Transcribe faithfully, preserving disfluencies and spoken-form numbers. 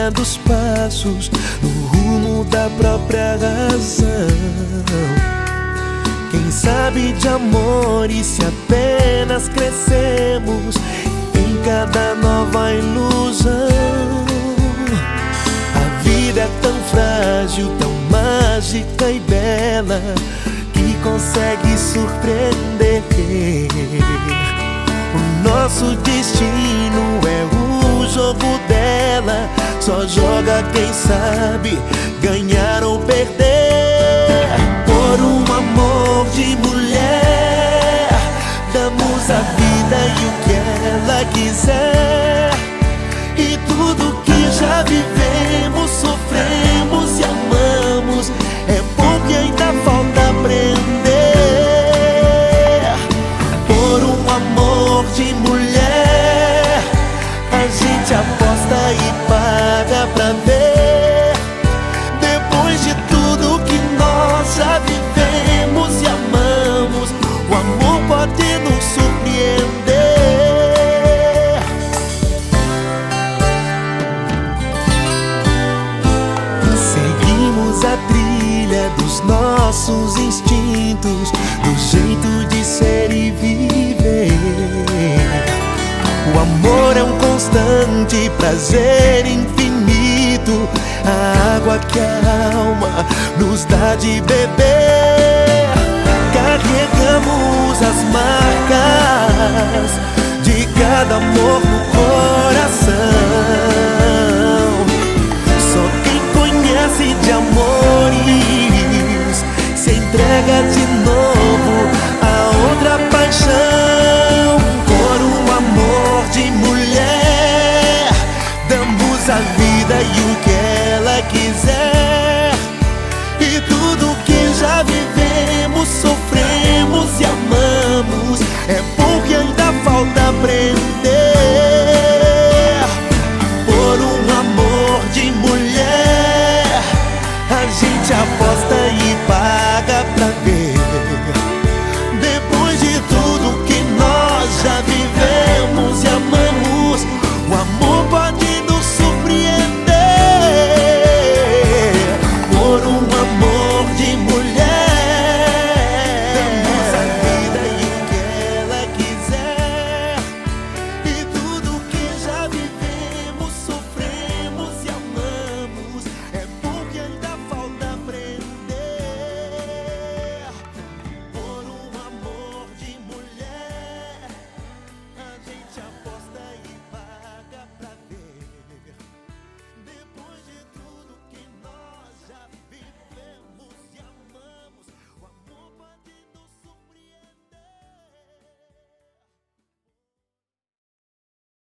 acompanhando os passos no rumo da própria razão. Quem sabe de amor e se apenas crescemos em cada nova ilusão. A vida é tão frágil, tão mágica e bela, que consegue surpreender. O nosso destino é o jogo dela, só joga quem sabe ganhar ou perder. Por um amor de mulher, damos a vida e o que ela quiser. E tudo que já vivemos, sofremos e amamos, é bom que ainda falta aprender. Por um amor de mulher, a gente aposta e paga pra ver. Depois de tudo que nós já vivemos e amamos, o amor pode nos surpreender. Seguimos a trilha dos nossos instintos, do jeito de ser e viver. O amor é um constante prazer infinito, a água que a alma nos dá de beber. Carregamos as marcas de cada amor